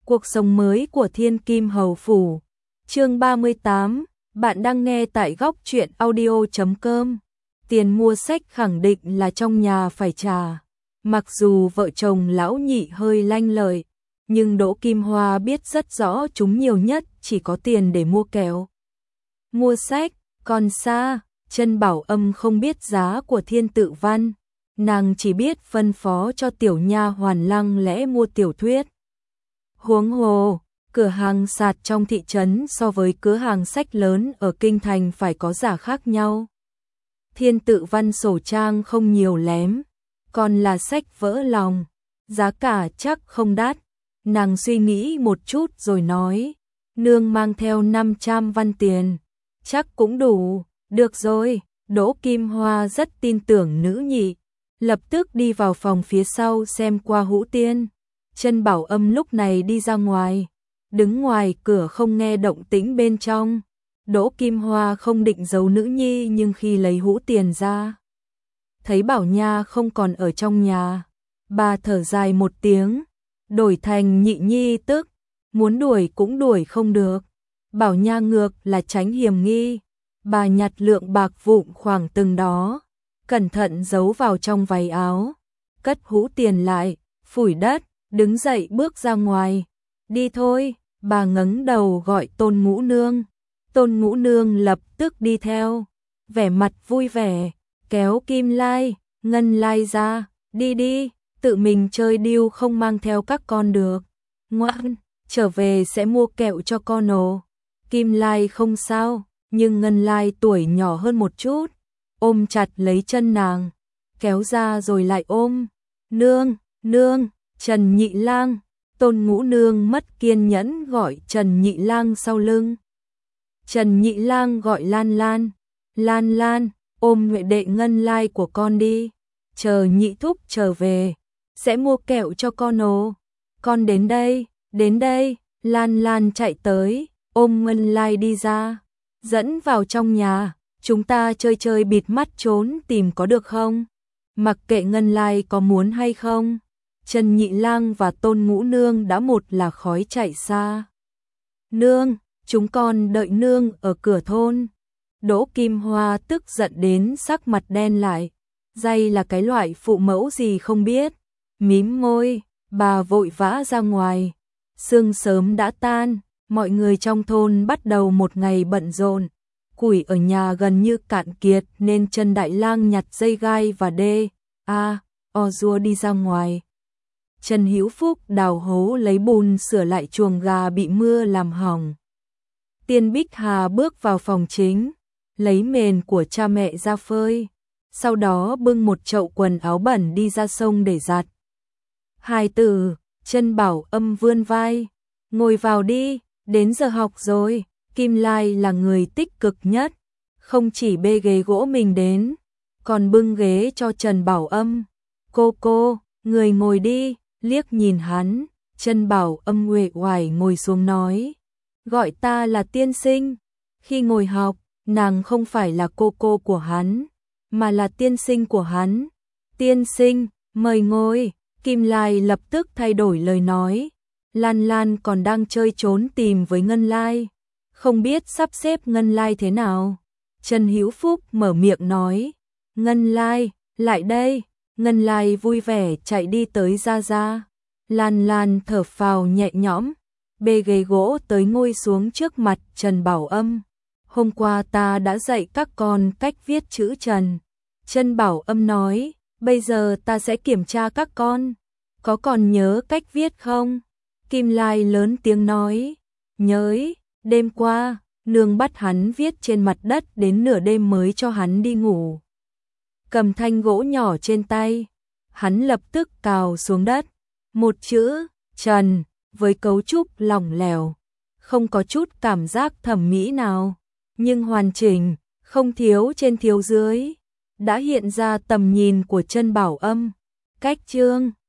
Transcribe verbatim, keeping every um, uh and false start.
Cuộc sống mới của Thiên Kim Hầu Phủ. Chương ba mươi tám, bạn đang nghe tại góc truyện audio chấm com. Tiền mua sách khẳng định là trong nhà phải trả. Mặc dù vợ chồng lão nhị hơi lanh lợi, nhưng Đỗ Kim Hoa biết rất rõ chúng nhiều nhất chỉ có tiền để mua kẹo. Mua sách, còn xa, Trân Bảo Âm không biết giá của Thiên Tự Văn, nàng chỉ biết phân phó cho tiểu nha hoàn lăng lẽ mua tiểu thuyết. Huống hồ, cửa hàng sạt trong thị trấn so với cửa hàng sách lớn ở kinh thành phải có giá khác nhau. Thiên Tự Văn sổ trang không nhiều lém, còn là sách vỡ lòng, giá cả chắc không đắt. Nàng suy nghĩ một chút rồi nói, nương mang theo năm trăm văn tiền, chắc cũng đủ. Được rồi. Đỗ Kim Hoa rất tin tưởng nữ nhị, lập tức đi vào phòng phía sau xem qua Hũ Tiên. Trân Bảo Âm lúc này đi ra ngoài, đứng ngoài cửa không nghe động tĩnh bên trong. Đỗ Kim Hoa không định giấu nữ nhi, nhưng khi lấy hũ tiền ra, thấy Bảo Nha không còn ở trong nhà, bà thở dài một tiếng, đổi thành nhị nhi tức, muốn đuổi cũng đuổi không được. Bảo Nha ngược là tránh hiểm nghi, bà nhặt lượng bạc vụn khoảng từng đó, cẩn thận giấu vào trong váy áo, cất hũ tiền lại, phủi đất, đứng dậy bước ra ngoài. Đi thôi, bà ngẩng đầu gọi Tôn Ngũ Nương. Tôn Ngũ Nương lập tức đi theo, vẻ mặt vui vẻ, kéo Kim Lai, Ngân Lai ra, đi đi, tự mình chơi điêu không mang theo các con được. Ngoan, trở về sẽ mua kẹo cho con ồ. Kim Lai không sao, nhưng Ngân Lai tuổi nhỏ hơn một chút, ôm chặt lấy chân nàng, kéo ra rồi lại ôm. Nương, nương, Trần Nhị Lang. Tôn Ngũ Nương mất kiên nhẫn gọi Trần Nhị Lang sau lưng. Trần Nhị Lang gọi Lan Lan, Lan Lan, ôm huệ đệ Ngân Lai của con đi, chờ nhị thúc trở về, sẽ mua kẹo cho con ồ. Con đến đây, đến đây. Lan Lan chạy tới, ôm Ngân Lai đi ra, dẫn vào trong nhà, chúng ta chơi chơi bịt mắt trốn tìm có được không? Mặc kệ Ngân Lai có muốn hay không, Trần Nhị Lang và Tôn Ngũ Nương đã một là khói chạy xa. Nương, chúng con đợi nương ở cửa thôn. Đỗ Kim Hoa tức giận đến sắc mặt đen lại, dây là cái loại phụ mẫu gì không biết. Mím môi, bà vội vã ra ngoài. Sương sớm đã tan, mọi người trong thôn bắt đầu một ngày bận rộn. Củi ở nhà gần như cạn kiệt nên Trần Đại Lang nhặt dây gai và đê a o rua đi ra ngoài. Trần Hữu Phúc đào hố lấy bùn sửa lại chuồng gà bị mưa làm hỏng. Tiên Bích Hà bước vào phòng chính, lấy mền của cha mẹ ra phơi, sau đó bưng một chậu quần áo bẩn đi ra sông để giặt. Hài tử, Trân Bảo Âm vươn vai, ngồi vào đi, đến giờ học rồi. Kim Lai là người tích cực nhất, không chỉ bê ghế gỗ mình đến, còn bưng ghế cho Trần Bảo Âm. Cô cô, người ngồi đi. Liếc nhìn hắn, Trân Bảo Âm uể oải ngồi xuống nói, gọi ta là tiên sinh. Khi ngồi học, nàng không phải là cô cô của hắn, mà là tiên sinh của hắn. Tiên sinh, mời ngồi. Kim Lai lập tức thay đổi lời nói, Lan Lan còn đang chơi trốn tìm với Ngân Lai, không biết sắp xếp Ngân Lai thế nào. Trần Hữu Phúc mở miệng nói, Ngân Lai, lại đây. Ngân Lai vui vẻ chạy đi tới ra ra. Lan Lan thở phào nhẹ nhõm, bê ghế gỗ tới ngồi xuống trước mặt Trần Bảo Âm. Hôm qua ta đã dạy các con cách viết chữ Trần. Trần Bảo Âm nói, bây giờ ta sẽ kiểm tra các con, có còn nhớ cách viết không? Kim Lai lớn tiếng nói, nhớ. Đêm qua, nương bắt hắn viết trên mặt đất đến nửa đêm mới cho hắn đi ngủ. Cầm thanh gỗ nhỏ trên tay, hắn lập tức cào xuống đất, một chữ Trần với cấu trúc lỏng lẻo, không có chút cảm giác thẩm mỹ nào, nhưng hoàn chỉnh, không thiếu trên thiếu dưới, đã hiện ra tầm nhìn của Trân Bảo Âm. Cách chương